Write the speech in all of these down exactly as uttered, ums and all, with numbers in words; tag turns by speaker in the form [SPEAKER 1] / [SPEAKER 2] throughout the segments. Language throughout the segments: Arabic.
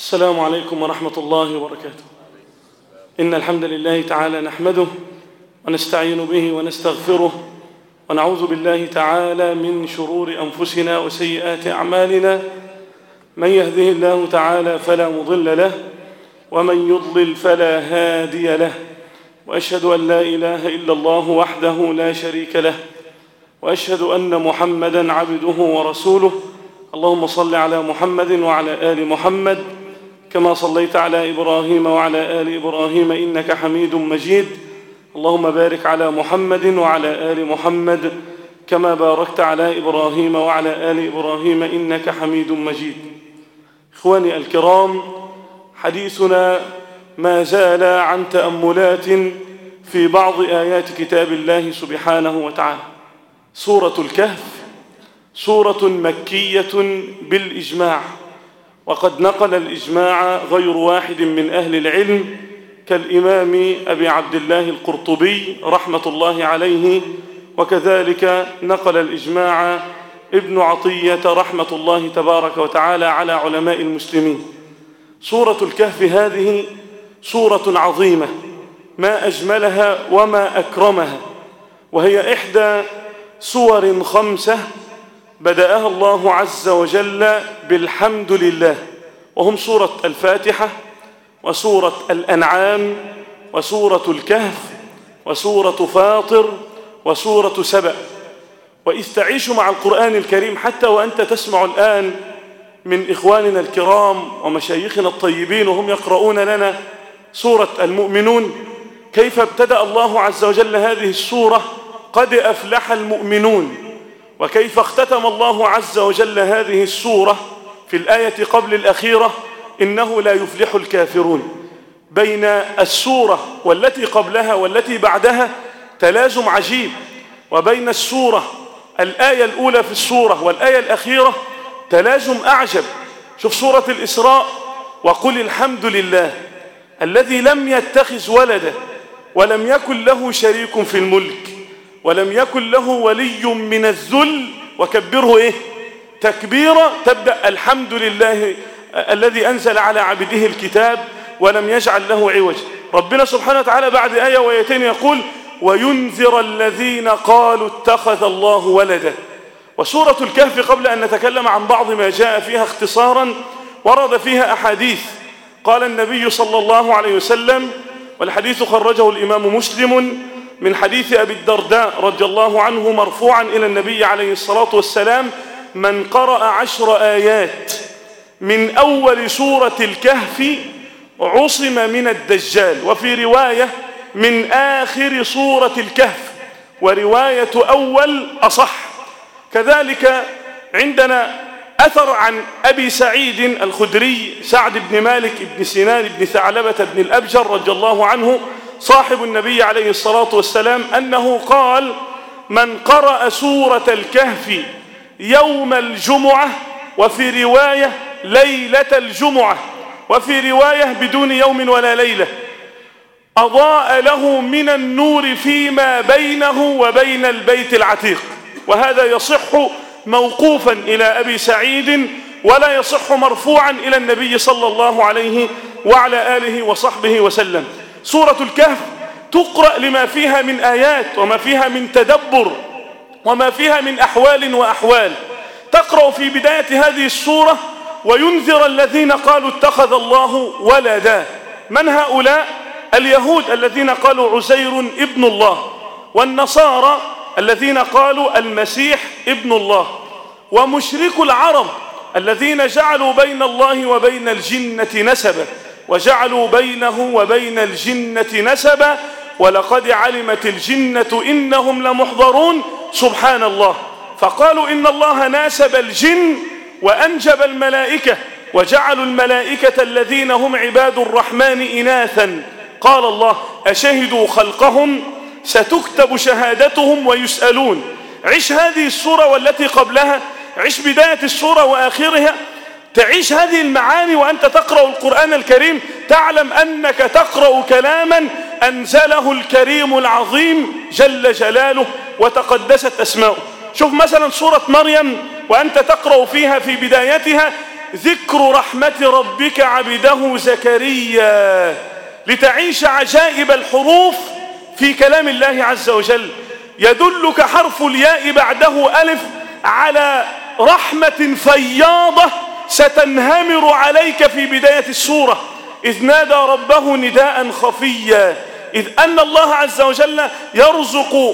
[SPEAKER 1] السلام عليكم ورحمة الله وبركاته. إن الحمد لله تعالى نحمده ونستعين به ونستغفره ونعوذ بالله تعالى من شرور أنفسنا وسيئات أعمالنا. من يهده الله تعالى فلا مضل له ومن يضلل فلا هادي له، وأشهد أن لا إله إلا الله وحده لا شريك له، وأشهد أن محمدًا عبده ورسوله. اللهم صل على محمد وعلى آل محمد كما صليت على إبراهيم وعلى آل إبراهيم إنك حميد مجيد. اللهم بارك على محمد وعلى آل محمد كما باركت على إبراهيم وعلى آل إبراهيم إنك حميد مجيد. إخواني الكرام، حديثنا ما زال عن تأملات في بعض آيات كتاب الله سبحانه وتعالى. سورة الكهف سورة مكية بالإجماع، وقد نقل الإجماع غير واحد من أهل العلم كالإمام أبي عبد الله القرطبي رحمة الله عليه، وكذلك نقل الإجماع ابن عطية رحمة الله تبارك وتعالى على علماء المسلمين. سورة الكهف هذه سورة عظيمة ما أجملها وما أكرمها، وهي إحدى سور خمسة بدأها الله عز وجل بالحمد لله، وهم سورة الفاتحة وسورة الأنعام وسورة الكهف وسورة فاطر وسورة سبأ. وإذ تعيش مع القرآن الكريم حتى وأنت تسمع الآن من إخواننا الكرام ومشايخنا الطيبين وهم يقرؤون لنا سورة المؤمنون، كيف ابتدأ الله عز وجل هذه السورة قد أفلح المؤمنون، وكيف اختتم الله عز وجل هذه السورة في الآية قبل الأخيرة إنه لا يفلح الكافرون. بين السورة والتي قبلها والتي بعدها تلازم عجيب، وبين السورة الآية الأولى في السورة والآية الأخيرة تلازم أعجب. شوف سورة الإسراء: وقل الحمد لله الذي لم يتخذ ولدا ولم يكن له شريك في الملك ولم يكن له ولي من الذل وكبره إيه؟ تكبيرا. تبدأ الحمد لله الذي أنزل على عبده الكتاب ولم يجعل له عوج. ربنا سبحانه وتعالى بعد آية وآيتين يقول: وينذر الذين قالوا اتخذ الله ولدا. وسورة الكهف قبل أن نتكلم عن بعض ما جاء فيها اختصارا، ورد فيها أحاديث. قال النبي صلى الله عليه وسلم، والحديث خرجه الإمام مسلم من حديث أبي الدرداء رضي الله عنه مرفوعا إلى النبي عليه الصلاة والسلام: من قرأ عشر آيات من أول سورة الكهف عصم من الدجال. وفي رواية من آخر سورة الكهف، ورواية أول أصح. كذلك عندنا أثر عن أبي سعيد الخدري سعد بن مالك بن سنان بن ثعلبة بن الأبجر رضي الله عنه صاحب النبي عليه الصلاة والسلام أنه قال: من قرأ سورة الكهف يوم الجمعة، وفي رواية ليلة الجمعة، وفي رواية بدون يوم ولا ليلة، أضاء له من النور فيما بينه وبين البيت العتيق. وهذا يصح موقوفا إلى أبي سعيد، ولا يصح مرفوعا إلى النبي صلى الله عليه وعلى آله وصحبه وسلم. سورة الكهف تقرأ لما فيها من آيات وما فيها من تدبر وما فيها من أحوال وأحوال. تقرأ في بداية هذه السورة: وينذر الذين قالوا اتخذ الله ولدا. من هؤلاء؟ اليهود الذين قالوا عزير ابن الله، والنصارى الذين قالوا المسيح ابن الله، ومشركو العرب الذين جعلوا بين الله وبين الجنة نسبا، وجعلوا بينه وبين الجنة نسبا، ولقد علمت الجنة إنهم لمحضرون. سبحان الله. فقالوا إن الله ناسب الجن وأنجب الملائكة، وجعلوا الملائكة الذين هم عباد الرحمن إناثا. قال الله: أشهدوا خلقهم ستكتب شهادتهم ويسألون. عش هذه السورة والتي قبلها، عش بداية السورة وآخرها، تعيش هذه المعاني وأنت تقرأ القرآن الكريم، تعلم أنك تقرأ كلاما أنزله الكريم العظيم جل جلاله وتقدست أسماؤه. شوف مثلا سورة مريم وأنت تقرأ فيها في بدايتها: ذكر رحمة ربك عبده زكريا لتعيش عجائب الحروف في كلام الله عز وجل. يدلك حرف الياء بعده ألف على رحمة فياضة ستنهمر عليك في بداية السورة، إذ نادى ربه نداء خفيا، إذ أن الله عز وجل يرزق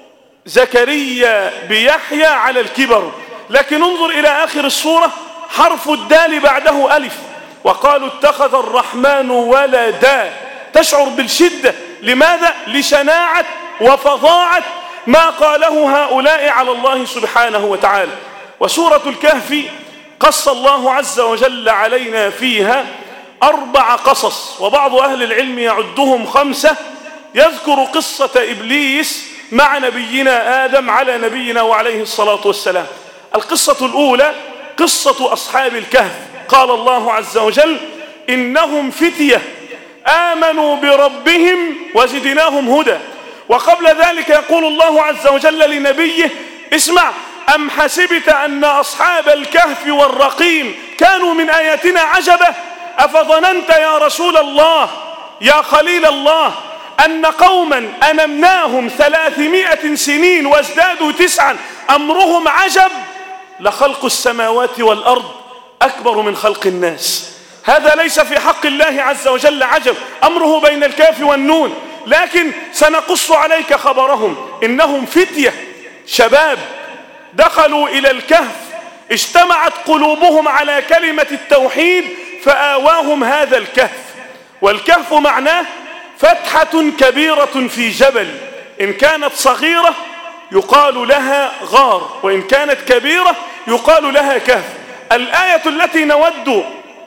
[SPEAKER 1] زكريا بيحيى على الكبر. لكن انظر إلى آخر السورة، حرف الدال بعده ألف، وقالوا اتخذ الرحمن ولدا. تشعر بالشدة. لماذا؟ لشناعة وفظاعة ما قاله هؤلاء على الله سبحانه وتعالى. وسورة الكهف قص الله عز وجل علينا فيها أربع قصص، وبعض أهل العلم يعدهم خمسة. يذكر قصة إبليس مع نبينا آدم على نبينا وعليه الصلاة والسلام. القصة الأولى قصة أصحاب الكهف. قال الله عز وجل إنهم فتية آمنوا بربهم وزدناهم هدى. وقبل ذلك يقول الله عز وجل لنبيه اسمع أم حسبت أن أصحاب الكهف والرقيم كانوا من آياتنا عجبا أفظننت يا رسول الله يا خليل الله أن قوما أنمناهم ثلاثمائة سنين وازدادوا تسعا أمرهم عجب لخلق السماوات والأرض أكبر من خلق الناس. هذا ليس في حق الله عز وجل عجب، أمره بين الكاف والنون. لكن سنقص عليك خبرهم إنهم فتية شباب دخلوا إلى الكهف، اجتمعت قلوبهم على كلمة التوحيد فآواهم هذا الكهف. والكهف معناه فتحة كبيرة في جبل، إن كانت صغيرة يقال لها غار، وإن كانت كبيرة يقال لها كهف. الآية التي نود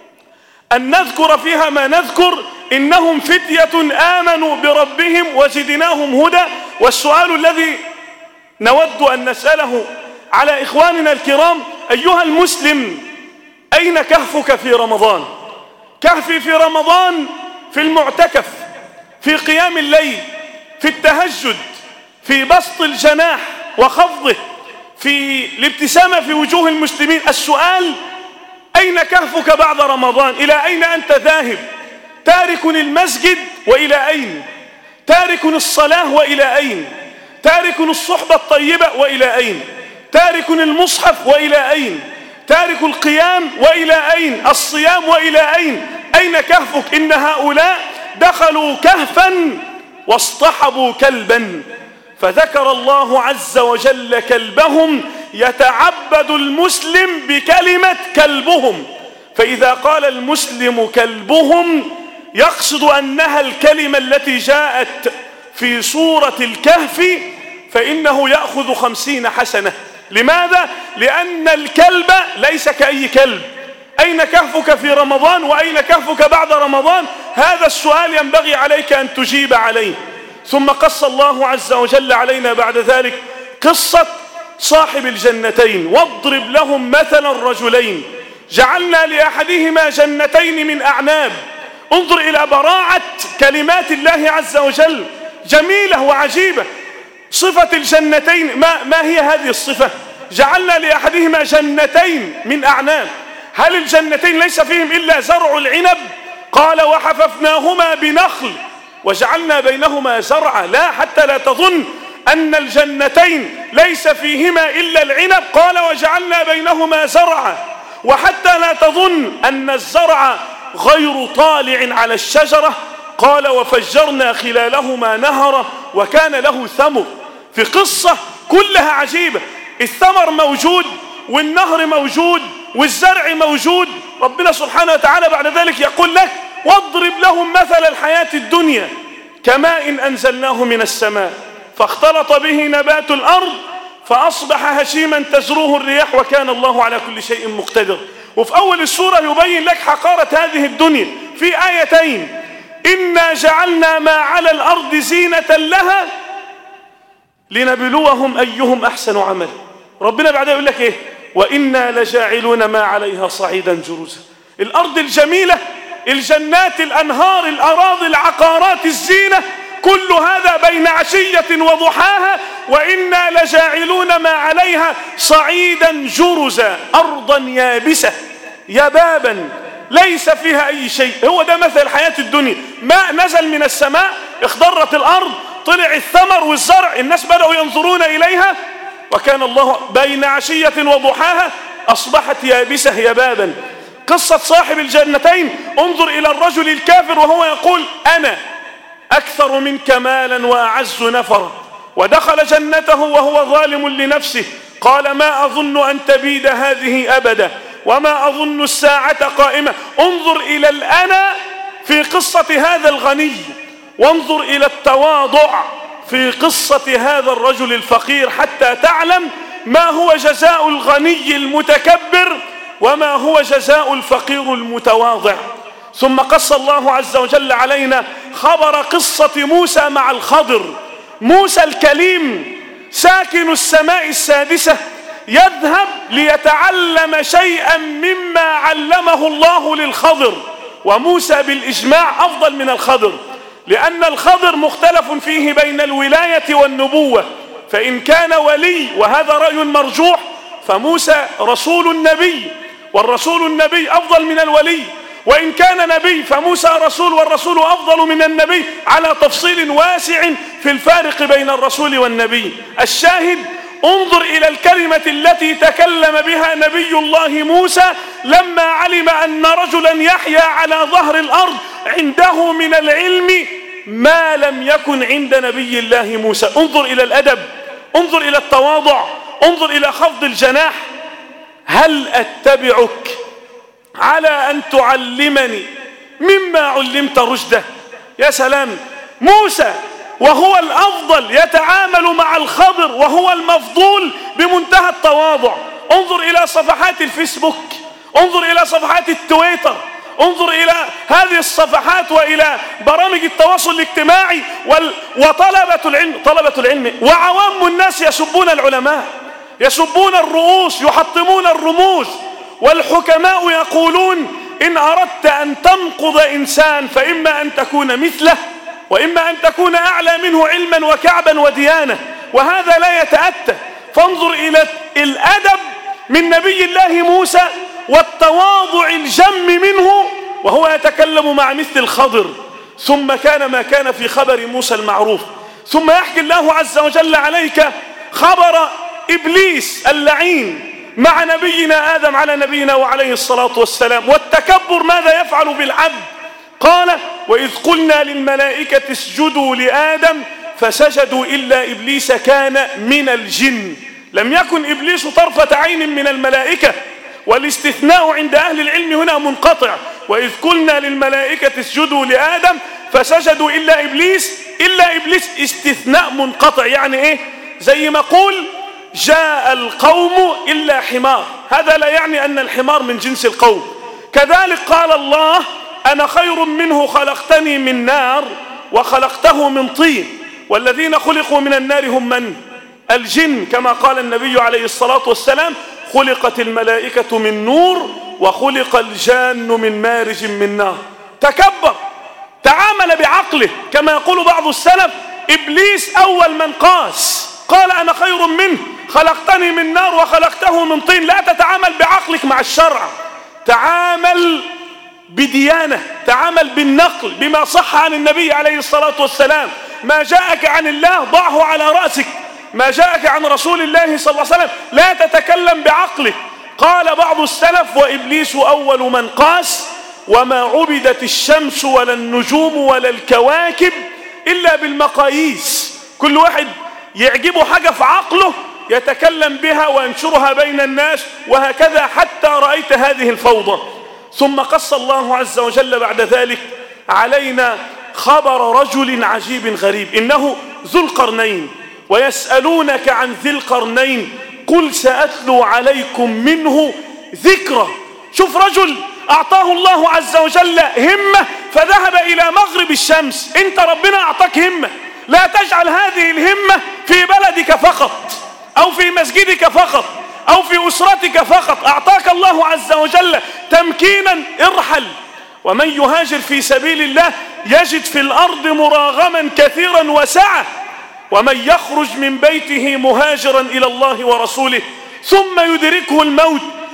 [SPEAKER 1] أن نذكر فيها ما نذكر إنهم فتية آمنوا بربهم وزدناهم هدى. والسؤال الذي نود أن نسأله على إخواننا الكرام أيها المسلم، أين كهفك في رمضان؟ كهفي في رمضان في المعتكف، في قيام الليل، في التهجد، في بسط الجناح وخفضه، في الابتسامة في وجوه المسلمين. السؤال أين كهفك بعد رمضان؟ إلى أين أنت ذاهب؟ تارك المسجد وإلى أين؟ تارك الصلاة وإلى أين؟ تارك الصحبة الطيبة وإلى أين؟ تارك المصحف وإلى أين؟ تارك القيام وإلى أين؟ الصيام وإلى أين؟ أين كهفك؟ إن هؤلاء دخلوا كهفا واصطحبوا كلبا، فذكر الله عز وجل كلبهم. يتعبد المسلم بكلمة كلبهم، فإذا قال المسلم كلبهم يقصد أنها الكلمة التي جاءت في سورة الكهف، فإنه يأخذ خمسين حسنة. لماذا؟ لأن الكلب ليس كأي كلب. أين كهفك في رمضان وأين كهفك بعد رمضان؟ هذا السؤال ينبغي عليك أن تجيب عليه. ثم قص الله عز وجل علينا بعد ذلك قصة صاحب الجنتين. واضرب لهم مثلا رجلين جعلنا لأحدهما جنتين من أعناب. انظر إلى براعة كلمات الله عز وجل، جميلة وعجيبة. صفة الجنتين ما, ما هي هذه الصفة؟ جعلنا لأحدهما جنتين من أعناب. هل الجنتين ليس فيهم إلا زرع العنب؟ قال وحففناهما بنخل وجعلنا بينهما زرعا. لا، حتى لا تظن أن الجنتين ليس فيهما إلا العنب. قال وجعلنا بينهما زرعا. وحتى لا تظن أن الزرع غير طالع على الشجرة. قال وفجرنا خلالهما نهرا وكان له ثمر. في قصة كلها عجيبة، الثمر موجود والنهر موجود والزرع موجود. ربنا سبحانه وتعالى بعد ذلك يقول لك واضرب لهم مثل الحياة الدنيا كماء أنزلناه من السماء فاختلط به نبات الأرض فأصبح هشيما تزروه الرياح وكان الله على كل شيء مقتدر. وفي أول السورة يبين لك حقارة هذه الدنيا في آيتين: إنا جعلنا ما على الأرض زينة لها لنبلوهم أيهم أحسن عمل. ربنا بعد يقول لك إيه؟ وإنا لجاعلون ما عليها صعيدا جرزا. الأرض الجميلة، الجنات، الأنهار، الأراضي، العقارات، الزينة، كل هذا بين عشية وضحاها. وإنا لجاعلون ما عليها صعيدا جرزا، أرضا يابسة. يبابا ليس فيها أي شيء. هو ده مثل الحياة الدنيا، ماء نزل من السماء اخضرت الأرض، طلع الثمر والزرع، الناس بدأوا ينظرون إليها، وكان الله بين عشية وضحاها أصبحت يابسة يبابا. قصة صاحب الجنتين، انظر إلى الرجل الكافر وهو يقول أنا أكثر منك مالا وأعز نفرا، ودخل جنته وهو ظالم لنفسه، قال ما أظن أن تبيد هذه أبدا وما أظن الساعة قائمة. انظر إلى الأنا في قصة هذا الغني، وانظر إلى التواضع في قصة هذا الرجل الفقير، حتى تعلم ما هو جزاء الغني المتكبر وما هو جزاء الفقير المتواضع. ثم قص الله عز وجل علينا خبر قصة موسى مع الخضر. موسى الكليم ساكن السماء السادسة يذهب ليتعلم شيئا مما علمه الله للخضر، وموسى بالإجماع أفضل من الخضر، لأن الخضر مختلف فيه بين الولاية والنبوة، فإن كان ولي وهذا رأي مرجوح فموسى رسول النبي، والرسول النبي أفضل من الولي، وإن كان نبي فموسى رسول والرسول أفضل من النبي، على تفصيل واسع في الفارق بين الرسول والنبي. الشاهد انظر إلى الكلمة التي تكلم بها نبي الله موسى لما علم أن رجلا يحيا على ظهر الأرض عنده من العلم ما لم يكن عند نبي الله موسى. انظر إلى الأدب، انظر إلى التواضع، انظر إلى خفض الجناح. هل أتبعك على أن تعلمني مما علمت رشدا؟ يا سلام، موسى وهو الأفضل يتعامل مع الخضر وهو المفضول بمنتهى التواضع. انظر إلى صفحات الفيسبوك، انظر إلى صفحات التويتر، انظر إلى هذه الصفحات وإلى برامج التواصل الاجتماعي وطلبة العلم طلبة العلم وعوام الناس يسبون العلماء، يسبون الرؤوس، يحطمون الرموز، والحكماء يقولون إن أردت أن تنقض إنسان فإما أن تكون مثله وإما أن تكون أعلى منه علما وكعبا وديانة، وهذا لا يتأتى. فانظر إلى الأدب من نبي الله موسى والتواضع الجم منه وهو يتكلم مع مثل الخضر. ثم كان ما كان في خبر موسى المعروف. ثم يحكي الله عز وجل عليك خبر إبليس اللعين مع نبينا آدم على نبينا وعليه الصلاة والسلام، والتكبر ماذا يفعل بالعبد. قال وإذ قلنا للملائكة اسجدوا لآدم فسجدوا إلا إبليس كان من الجن. لم يكن إبليس طرفة عين من الملائكة، والاستثناء عند أهل العلم هنا منقطع. وإذ قلنا للملائكة اسجدوا لآدم فسجدوا إلا إبليس، إلا إبليس استثناء منقطع. يعني إيه؟ زي ما قول جاء القوم إلا حمار، هذا لا يعني أن الحمار من جنس القوم. كذلك قال الله أنا خير منه خلقتني من نار وخلقته من طين، والذين خلقوا من النار هم من؟ الجن، كما قال النبي عليه الصلاة والسلام خلقت الملائكة من نور وخلق الجان من مارج من نار. تكبر، تعامل بعقله، كما يقول بعض السلف إبليس أول من قاس، قال أنا خير منه خلقتني من نار وخلقته من طين. لا تتعامل بعقلك مع الشرع، تعامل بديانة، تعامل بالنقل بما صح عن النبي عليه الصلاة والسلام. ما جاءك عن الله ضعه على رأسك، ما جاءك عن رسول الله صلى الله عليه وسلم لا تتكلم بعقلك. قال بعض السلف وإبليس أول من قاس وما عبدت الشمس ولا النجوم ولا الكواكب إلا بالمقاييس. كل واحد يعجبه حاجة في عقله يتكلم بها وينشرها بين الناس، وهكذا حتى رأيت هذه الفوضى. ثم قص الله عز وجل بعد ذلك علينا خبر رجل عجيب غريب، إنه ذو القرنين. ويسألونك عن ذي القرنين قل سأتلو عليكم منه ذكرى. شوف رجل أعطاه الله عز وجل همة فذهب إلى مغرب الشمس. أنت ربنا أعطاك همة، لا تجعل هذه الهمة في بلدك فقط أو في مسجدك فقط أو في أسرتك فقط. أعطاك الله عز وجل تمكينا، ارحل. ومن يهاجر في سبيل الله يجد في الأرض مراغما كثيرا وسعة، ومن يخرج من بيته مهاجرا إلى الله ورسوله ثم يدركه الموت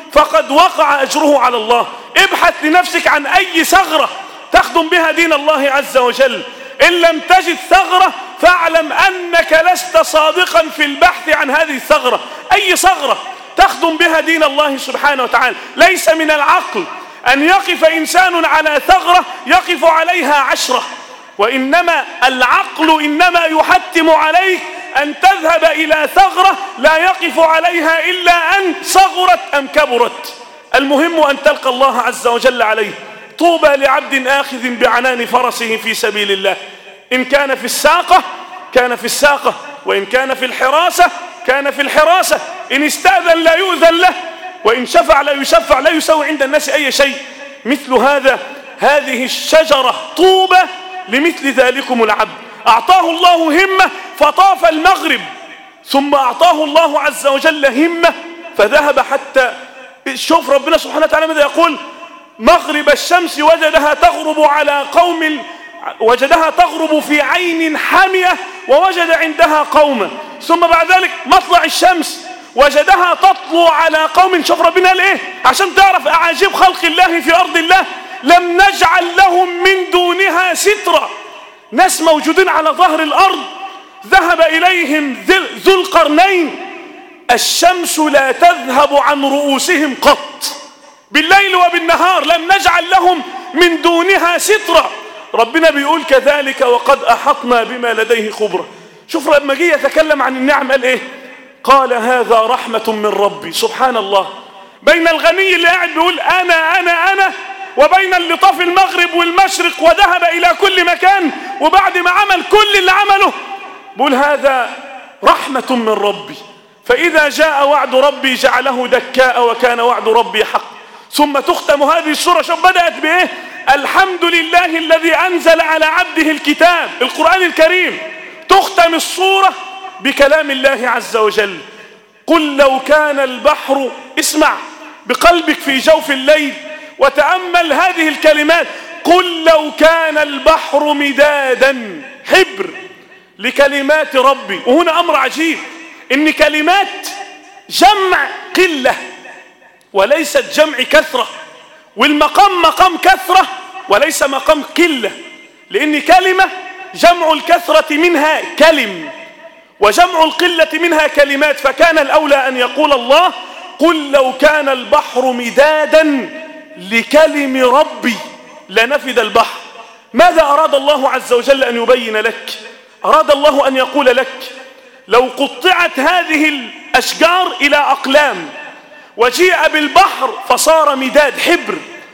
[SPEAKER 1] فقد وقع أجره على الله. ابحث لنفسك عن أي ثغرة تخدم بها دين الله عز وجل. إن لم تجد ثغرة فاعلم أنك لست صادقا في البحث عن هذه الثغرة. أي ثغرة تخدم بها دين الله سبحانه وتعالى. ليس من العقل أن يقف إنسان على ثغرة يقف عليها عشرة، وإنما العقل إنما يحتم عليك أن تذهب إلى ثغرة لا يقف عليها إلا أن صغرت أم كبرت. المهم أن تلقى الله عز وجل عليه. طوبى لعبد آخذ بعنان فرسه في سبيل الله. إن كان في الساقة كان في الساقة، وإن كان في الحراسة كان في الحراسة. إن استأذن لا يؤذن له، وإن شفع لا يشفع، لا يسوي عند الناس أي شيء. مثل هذا هذه الشجرة طوبى لمثل ذلكم العبد. أعطاه الله همة فطاف المغرب، ثم أعطاه الله عز وجل همة فذهب حتى شوف ربنا سبحانه وتعالى ماذا يقول: مغرب الشمس وجدها تغرب على قوم، وجدها تغرب في عين حامية ووجد عندها قوما، ثم بعد ذلك مطلع الشمس وجدها تطلع على قوم. شوف ربنا قال ايه عشان تعرف أعاجيب خلق الله في أرض الله: لم نجعل لهم من دونها سترا. ناس موجودين على ظهر الأرض ذهب إليهم ذو القرنين، الشمس لا تذهب عن رؤوسهم قط بالليل وبالنهار، لم نجعل لهم من دونها سترا. ربنا بيقول: كذلك وقد أحطنا بما لديه خبرة. شوف لما جه يتكلم عن النعم قال ايه؟ قال: هذا رحمة من ربي. سبحان الله، بين الغني اللي قاعد بيقول أنا أنا أنا، وبين اللي طاف المغرب والمشرق وذهب إلى كل مكان، وبعد ما عمل كل اللي عمله بيقول: هذا رحمة من ربي، فإذا جاء وعد ربي جعله دكاء وكان وعد ربي حق. ثم تختم هذه السورة. شوف بدأت بإيه؟ الحمد لله الذي أنزل على عبده الكتاب، القرآن الكريم. تختم السورة بكلام الله عز وجل: قل لو كان البحر، اسمع بقلبك في جوف الليل وتأمل هذه الكلمات: قل لو كان البحر مدادا، حبر لكلمات ربي. وهنا أمر عجيب، إن كلمات جمع قلة وليست جمع كثرة، والمقام مقام كثرة وليس مقام قلة، لأن كلمة جمع الكثرة منها كلم، وجمع القلة منها كلمات. فكان الأولى أن يقول الله: قل لو كان البحر مدادا لكلم ربي لنفد البحر. ماذا أراد الله عز وجل أن يبين لك؟ أراد الله أن يقول لك: لو قطعت هذه الأشجار إلى أقلام وجيء بالبحر فصار مداد حبر،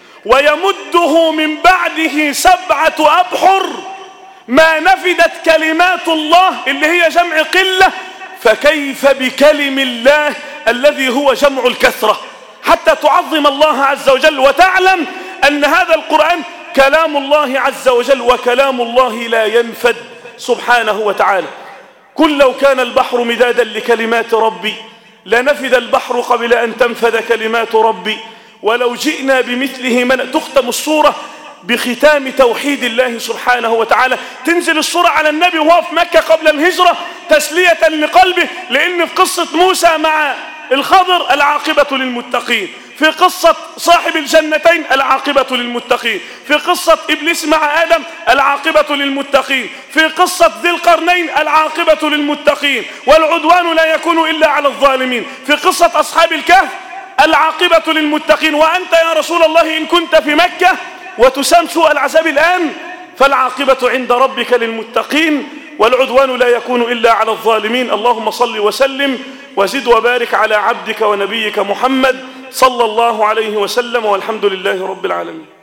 [SPEAKER 1] ويمده من بعده سبعة أبحر، ما نفدت كلمات الله اللي هي جمع قلة، فكيف بكلم الله الذي هو جمع الكثرة؟ حتى تعظم الله عز وجل وتعلم أن هذا القرآن كلام الله عز وجل، وكلام الله لا ينفد سبحانه وتعالى. قل لو كان البحر مدادا لكلمات ربي لنفد البحر قبل أن تنفد كلمات ربي ولو جئنا بمثله من. تختم السورة بختام توحيد الله سبحانه وتعالى. تنزل السورة على النبي وهو في مكة قبل الهجرة تسلية لقلبه، لأن في قصة موسى مع الخضر العاقبة للمتقين، في قصة صاحب الجنتين العاقبة للمتقين، في قصة إبليس مع آدم العاقبة للمتقين، في قصة ذي القرنين العاقبة للمتقين، والعدوان لا يكون إلا على الظالمين، في قصة أصحاب الكهف العاقبة للمتقين. وأنت يا رسول الله إن كنت في مكة وتسام سوء العذاب الآن، فالعاقبة عند ربك للمتقين، والعدوان لا يكون إلا على الظالمين. اللهم صل وسلم وزد وبارك على عبدك ونبيك محمد صلى الله عليه وسلم، والحمد لله رب العالمين.